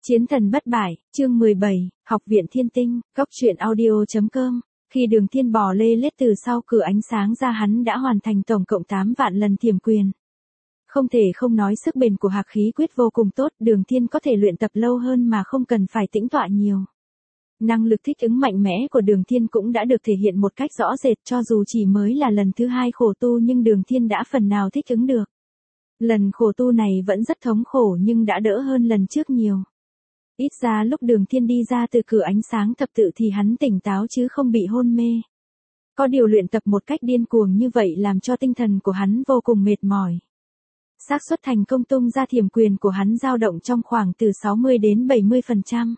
Chiến thần bất bại, chương 17, Học viện Thiên Tinh, Cốc truyện audio.com. Khi Đường Thiên bò lê lết từ sau cửa ánh sáng ra, hắn đã hoàn thành tổng cộng 8 vạn lần thiểm quyền. Không thể không nói sức bền của Hạc Khí Quyết vô cùng tốt, Đường Thiên có thể luyện tập lâu hơn mà không cần phải tĩnh tọa nhiều. Năng lực thích ứng mạnh mẽ của Đường Thiên cũng đã được thể hiện một cách rõ rệt, cho dù chỉ mới là lần thứ 2 khổ tu nhưng Đường Thiên đã phần nào thích ứng được. Lần khổ tu này vẫn rất thống khổ nhưng đã đỡ hơn lần trước nhiều. Ít ra lúc Đường Thiên đi ra từ cửa ánh sáng thập tự thì hắn tỉnh táo chứ không bị hôn mê. Có điều luyện tập một cách điên cuồng như vậy làm cho tinh thần của hắn vô cùng mệt mỏi. Xác suất thành công tung ra thiểm quyền của hắn dao động trong khoảng từ 60 đến 70%.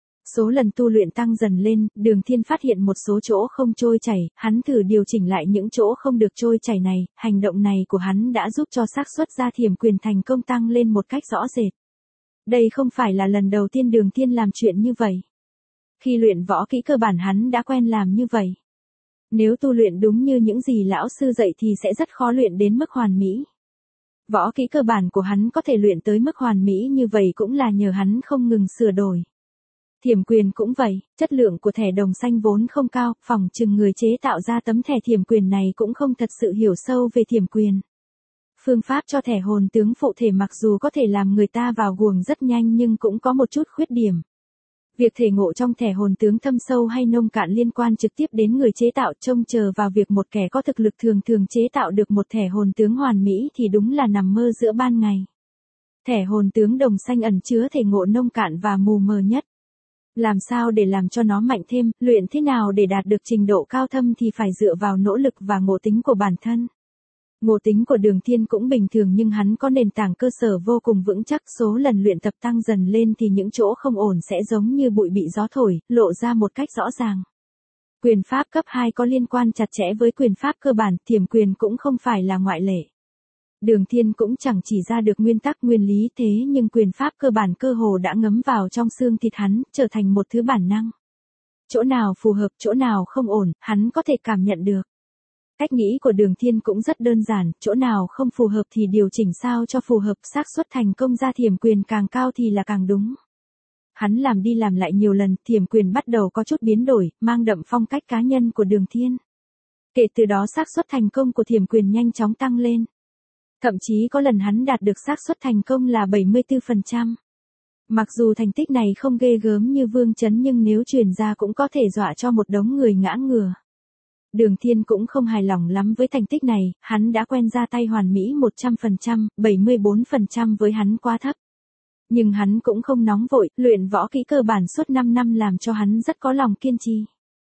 Số lần tu luyện tăng dần lên, Đường Thiên phát hiện một số chỗ không trôi chảy, hắn thử điều chỉnh lại những chỗ không được trôi chảy này, hành động này của hắn đã giúp cho xác suất ra thiểm quyền thành công tăng lên một cách rõ rệt. Đây không phải là lần đầu tiên Đường Thiên làm chuyện như vậy. Khi luyện võ kỹ cơ bản hắn đã quen làm như vậy. Nếu tu luyện đúng như những gì lão sư dạy thì sẽ rất khó luyện đến mức hoàn mỹ. Võ kỹ cơ bản của hắn có thể luyện tới mức hoàn mỹ như vậy cũng là nhờ hắn không ngừng sửa đổi. Thiểm quyền cũng vậy, chất lượng của thẻ đồng xanh vốn không cao, phỏng chừng người chế tạo ra tấm thẻ thiểm quyền này cũng không thật sự hiểu sâu về thiểm quyền. Phương pháp cho thẻ hồn tướng phụ thể mặc dù có thể làm người ta vào guồng rất nhanh nhưng cũng có một chút khuyết điểm. Việc thể ngộ trong thẻ hồn tướng thâm sâu hay nông cạn liên quan trực tiếp đến người chế tạo, trông chờ vào việc một kẻ có thực lực thường chế tạo được một thẻ hồn tướng hoàn mỹ thì đúng là nằm mơ giữa ban ngày. Thẻ hồn tướng đồng xanh ẩn chứa thể ngộ nông cạn và mù mờ nhất. Làm sao để làm cho nó mạnh thêm, luyện thế nào để đạt được trình độ cao thâm thì phải dựa vào nỗ lực và ngộ tính của bản thân. Ngộ tính của Đường Thiên cũng bình thường nhưng hắn có nền tảng cơ sở vô cùng vững chắc, số lần luyện tập tăng dần lên thì những chỗ không ổn sẽ giống như bụi bị gió thổi, lộ ra một cách rõ ràng. Quyền pháp cấp 2 có liên quan chặt chẽ với quyền pháp cơ bản, thiểm quyền cũng không phải là ngoại lệ. Đường Thiên cũng chẳng chỉ ra được nguyên tắc nguyên lý thế nhưng quyền pháp cơ bản cơ hồ đã ngấm vào trong xương thịt hắn, trở thành một thứ bản năng. Chỗ nào phù hợp, chỗ nào không ổn, hắn có thể cảm nhận được. Cách nghĩ của Đường Thiên cũng rất đơn giản, chỗ nào không phù hợp thì điều chỉnh sao cho phù hợp, xác suất thành công ra thiểm quyền càng cao thì là càng đúng. Hắn làm đi làm lại nhiều lần, thiểm quyền bắt đầu có chút biến đổi, mang đậm phong cách cá nhân của Đường Thiên. Kể từ đó xác suất thành công của thiểm quyền nhanh chóng tăng lên. Thậm chí có lần hắn đạt được xác suất thành công là 74%. Mặc dù thành tích này không ghê gớm như Vương Chấn nhưng nếu truyền ra cũng có thể dọa cho một đống người ngã ngửa. Đường Thiên cũng không hài lòng lắm với thành tích này, hắn đã quen ra tay hoàn mỹ 100%, 74% với hắn quá thấp. Nhưng hắn cũng không nóng vội, luyện võ kỹ cơ bản suốt 5 năm làm cho hắn rất có lòng kiên trì.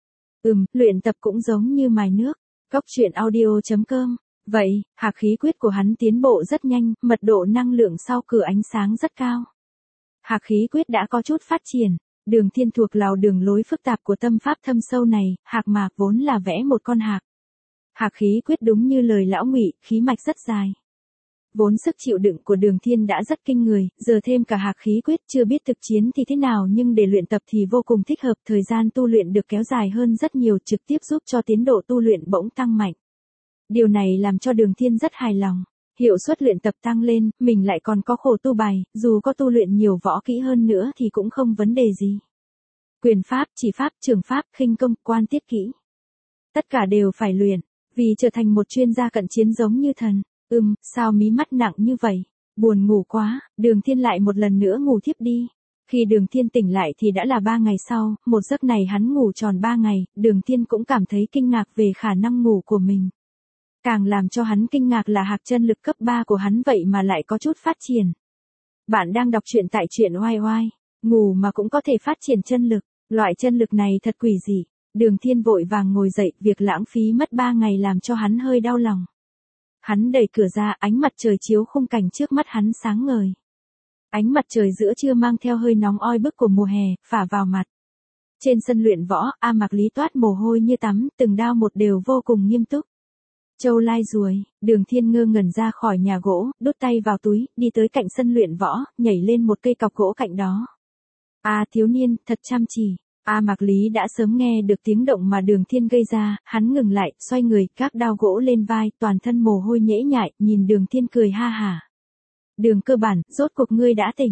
Luyện tập cũng giống như mài nước. Cốc truyện audio.com. Vậy, Hạc Khí Quyết của hắn tiến bộ rất nhanh, mật độ năng lượng sau cửa ánh sáng rất cao. Hạc Khí Quyết đã có chút phát triển. Đường Thiên thuộc lào đường lối phức tạp của tâm pháp thâm sâu này, hạc mạc vốn là vẽ một con hạc. Hạc Khí Quyết đúng như lời lão Ngụy, khí mạch rất dài. Vốn sức chịu đựng của Đường Thiên đã rất kinh người, giờ thêm cả Hạc Khí Quyết, chưa biết thực chiến thì thế nào nhưng để luyện tập thì vô cùng thích hợp, thời gian tu luyện được kéo dài hơn rất nhiều, trực tiếp giúp cho tiến độ tu luyện bỗng tăng mạnh. Điều này làm cho Đường Thiên rất hài lòng. Hiệu suất luyện tập tăng lên, mình lại còn có khổ tu bài, dù có tu luyện nhiều võ kỹ hơn nữa thì cũng không vấn đề gì. Quyền pháp, chỉ pháp, trường pháp, khinh công, quan tiết kỹ. Tất cả đều phải luyện, vì trở thành một chuyên gia cận chiến giống như thần. Sao mí mắt nặng như vậy? Buồn ngủ quá, Đường Thiên lại một lần nữa ngủ thiếp đi. Khi Đường Thiên tỉnh lại thì đã là 3 ngày sau, một giấc này hắn ngủ tròn 3 ngày, Đường Thiên cũng cảm thấy kinh ngạc về khả năng ngủ của mình. Càng làm cho hắn kinh ngạc là hạc chân lực cấp 3 của hắn vậy mà lại có chút phát triển. Bạn đang đọc truyện tại truyện oai oai, ngủ mà cũng có thể phát triển chân lực, loại chân lực này thật quỷ dị. Đường Thiên vội vàng ngồi dậy, việc lãng phí mất 3 ngày làm cho hắn hơi đau lòng. Hắn đẩy cửa ra, ánh mặt trời chiếu khung cảnh trước mắt hắn sáng ngời. Ánh mặt trời giữa trưa mang theo hơi nóng oi bức của mùa hè, phả vào mặt. Trên sân luyện võ, A Mạc Lý toát mồ hôi như tắm, từng đao một đều vô cùng nghiêm túc. Châu lai ruồi, Đường Thiên ngơ ngẩn ra khỏi nhà gỗ, đút tay vào túi, đi tới cạnh sân luyện võ, nhảy lên một cây cọc gỗ cạnh đó. Thiếu niên, thật chăm chỉ. A Mạc Lý đã sớm nghe được tiếng động mà Đường Thiên gây ra, hắn ngừng lại, xoay người, gác đao gỗ lên vai, toàn thân mồ hôi nhễ nhại, nhìn Đường Thiên cười ha hả. Đường cơ bản, rốt cuộc ngươi đã tỉnh,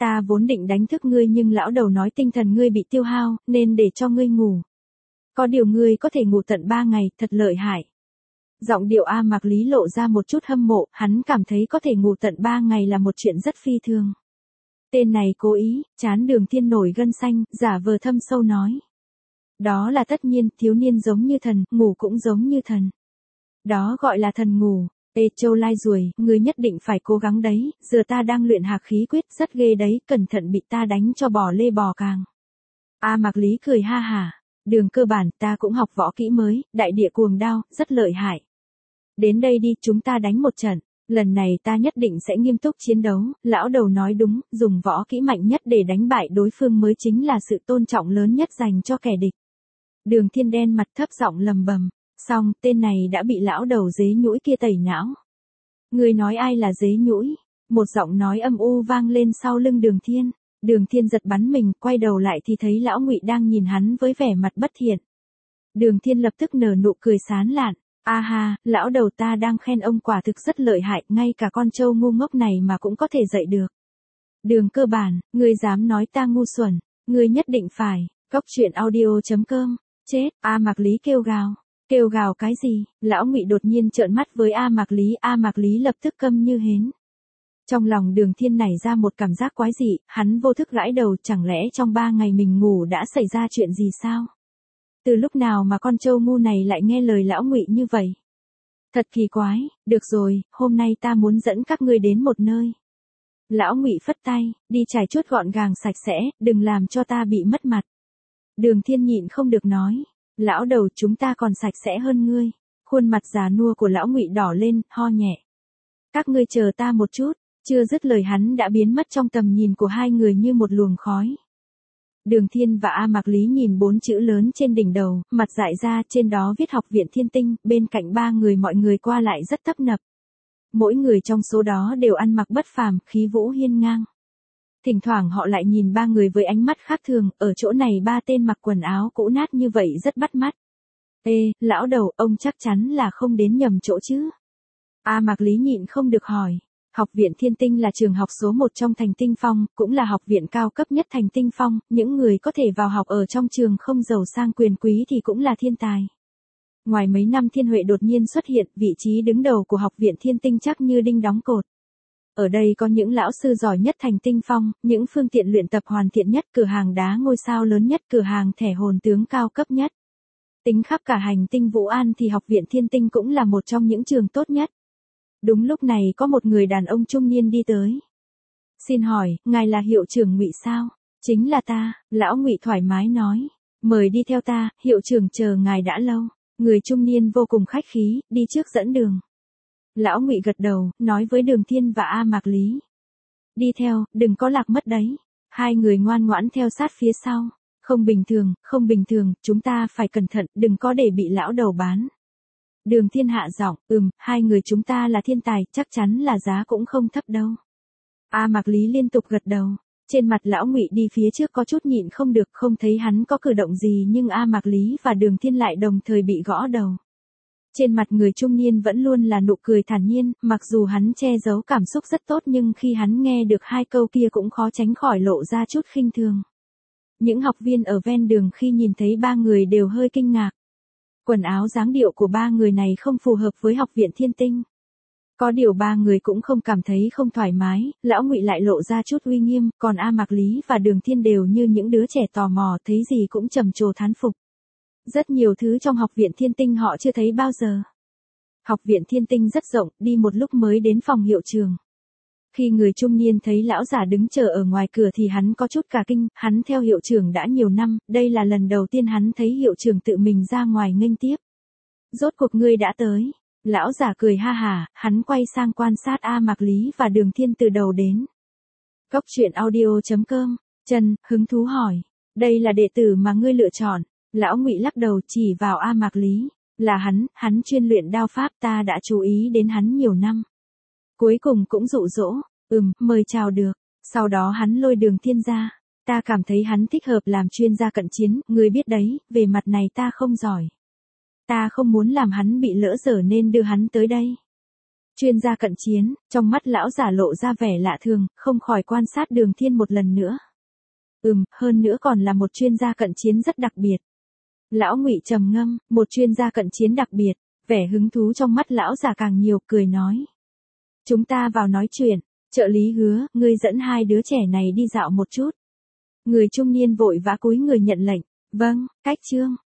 Ta vốn định đánh thức ngươi nhưng lão đầu nói tinh thần ngươi bị tiêu hao, nên để cho ngươi ngủ. Có điều ngươi có thể ngủ tận 3 ngày, thật lợi hại. Giọng điệu A Mạc Lý lộ ra một chút hâm mộ, hắn cảm thấy có thể ngủ tận 3 ngày là một chuyện rất phi thường. Tên này cố ý, chán Đường Thiên nổi gân xanh, giả vờ thâm sâu nói. Đó là tất nhiên, thiếu niên giống như thần, ngủ cũng giống như thần. Đó gọi là thần ngủ. Ê Châu Lai Ruồi, ngươi nhất định phải cố gắng đấy, giờ ta đang luyện hạc khí quyết rất ghê đấy, cẩn thận bị ta đánh cho bò lê bò càng. A Mạc Lý cười ha hả, Đường Cơ Bản, ta cũng học võ kỹ mới, đại địa cuồng đao, rất lợi hại. Đến đây đi, chúng ta đánh một trận, lần này ta nhất định sẽ nghiêm túc chiến đấu, lão đầu nói đúng, dùng võ kỹ mạnh nhất để đánh bại đối phương mới chính là sự tôn trọng lớn nhất dành cho kẻ địch. Đường Thiên đen mặt thấp giọng lầm bầm. Xong, tên này đã bị lão đầu dế nhũi kia tẩy não. Người nói ai là dế nhũi? Một giọng nói âm u vang lên sau lưng Đường Thiên. Đường Thiên giật bắn mình, quay đầu lại thì thấy lão Ngụy đang nhìn hắn với vẻ mặt bất thiện. Đường Thiên lập tức nở nụ cười sán lạn. A ha, lão đầu ta đang khen ông quả thực rất lợi hại, ngay cả con trâu ngu ngốc này mà cũng có thể dạy được. Đường Cơ Bản, ngươi dám nói ta ngu xuẩn, ngươi nhất định phải. Cóc truyện audio.com. Chết, A Mạc Lý kêu gào. Kêu gào cái gì? Lão Ngụy đột nhiên trợn mắt với A Mạc Lý lập tức câm như hến. Trong lòng Đường Thiên nảy ra một cảm giác quái dị, hắn vô thức gãi đầu, chẳng lẽ trong 3 ngày mình ngủ đã xảy ra chuyện gì sao? Từ lúc nào mà con trâu ngu này lại nghe lời lão Ngụy như vậy? Thật kỳ quái, được rồi, hôm nay ta muốn dẫn các ngươi đến một nơi. Lão Ngụy phất tay, đi trải chuốt gọn gàng sạch sẽ, đừng làm cho ta bị mất mặt. Đường Thiên nhịn không được nói. Lão đầu, chúng ta còn sạch sẽ hơn ngươi. Khuôn mặt già nua của lão Ngụy đỏ lên, ho nhẹ. Các ngươi chờ ta một chút, chưa dứt lời hắn đã biến mất trong tầm nhìn của hai người như một luồng khói. Đường Thiên và A Mạc Lý nhìn 4 chữ lớn trên đỉnh đầu, mặt dại ra, trên đó viết Học viện Thiên Tinh, bên cạnh 3 người mọi người qua lại rất tấp nập. Mỗi người trong số đó đều ăn mặc bất phàm, khí vũ hiên ngang. Thỉnh thoảng họ lại nhìn 3 người với ánh mắt khác thường, ở chỗ này 3 tên mặc quần áo cũ nát như vậy rất bắt mắt. Ê, lão đầu, ông chắc chắn là không đến nhầm chỗ chứ? A Mạc Lý nhịn không được hỏi. Học viện Thiên Tinh là trường học số 1 trong thành Tinh Phong, cũng là học viện cao cấp nhất thành Tinh Phong, những người có thể vào học ở trong trường không giàu sang quyền quý thì cũng là thiên tài. Ngoài mấy năm Thiên Huệ đột nhiên xuất hiện, vị trí đứng đầu của học viện Thiên Tinh chắc như đinh đóng cột. Ở đây có những lão sư giỏi nhất thành Tinh Phong, những phương tiện luyện tập hoàn thiện nhất, cửa hàng đá ngôi sao lớn nhất, cửa hàng thẻ hồn tướng cao cấp nhất. Tính khắp cả hành tinh Vũ An thì học viện Thiên Tinh cũng là một trong những trường tốt nhất. Đúng lúc này có một người đàn ông trung niên đi tới. Xin hỏi, ngài là hiệu trưởng Ngụy sao? Chính là ta, lão Ngụy thoải mái nói. Mời đi theo ta, hiệu trưởng chờ ngài đã lâu. Người trung niên vô cùng khách khí, đi trước dẫn đường. Lão Ngụy gật đầu, nói với Đường Thiên và A Mạc Lý. Đi theo, đừng có lạc mất đấy. Hai người ngoan ngoãn theo sát phía sau. Không bình thường, chúng ta phải cẩn thận, đừng có để bị lão đầu bán. Đường Thiên hạ giọng, hai người chúng ta là thiên tài, chắc chắn là giá cũng không thấp đâu. A Mạc Lý liên tục gật đầu. Trên mặt lão Ngụy đi phía trước có chút nhịn không được, không thấy hắn có cử động gì nhưng A Mạc Lý và Đường Thiên lại đồng thời bị gõ đầu. Trên mặt người trung niên vẫn luôn là nụ cười thản nhiên, mặc dù hắn che giấu cảm xúc rất tốt nhưng khi hắn nghe được 2 câu kia cũng khó tránh khỏi lộ ra chút khinh thường. Những học viên ở ven đường khi nhìn thấy 3 người đều hơi kinh ngạc. Quần áo dáng điệu của 3 người này không phù hợp với học viện Thiên Tinh. Có điều 3 người cũng không cảm thấy không thoải mái, lão Ngụy lại lộ ra chút uy nghiêm, còn A Mạc Lý và Đường Thiên đều như những đứa trẻ tò mò, thấy gì cũng trầm trồ thán phục. Rất nhiều thứ trong học viện Thiên Tinh họ chưa thấy bao giờ. Học viện Thiên Tinh rất rộng, đi một lúc mới đến phòng hiệu trường. Khi người trung niên thấy lão giả đứng chờ ở ngoài cửa thì hắn có chút cả kinh, hắn theo hiệu trưởng đã nhiều năm, đây là lần đầu tiên hắn thấy hiệu trưởng tự mình ra ngoài nghênh tiếp. Rốt cuộc ngươi đã tới. Lão giả cười ha hả, hắn quay sang quan sát A Mạc Lý và Đường Thiên từ đầu đến. Cóc truyện audio.com, Trần, hứng thú hỏi, đây là đệ tử mà ngươi lựa chọn. Lão Ngụy lắc đầu chỉ vào A Mạc Lý, là hắn chuyên luyện đao pháp, ta đã chú ý đến hắn nhiều năm. Cuối cùng cũng dụ dỗ, mời chào được, sau đó hắn lôi Đường Thiên ra, ta cảm thấy hắn thích hợp làm chuyên gia cận chiến, ngươi biết đấy, về mặt này ta không giỏi. Ta không muốn làm hắn bị lỡ dở nên đưa hắn tới đây. Chuyên gia cận chiến, trong mắt lão giả lộ ra vẻ lạ thường, không khỏi quan sát Đường Thiên một lần nữa. Hơn nữa còn là một chuyên gia cận chiến rất đặc biệt. Lão Ngụy trầm ngâm, một chuyên gia cận chiến đặc biệt, vẻ hứng thú trong mắt lão giả càng nhiều, cười nói. Chúng ta vào nói chuyện, trợ lý Hứa, ngươi dẫn hai đứa trẻ này đi dạo một chút. Người trung niên vội vã cúi người nhận lệnh, vâng, cách chương.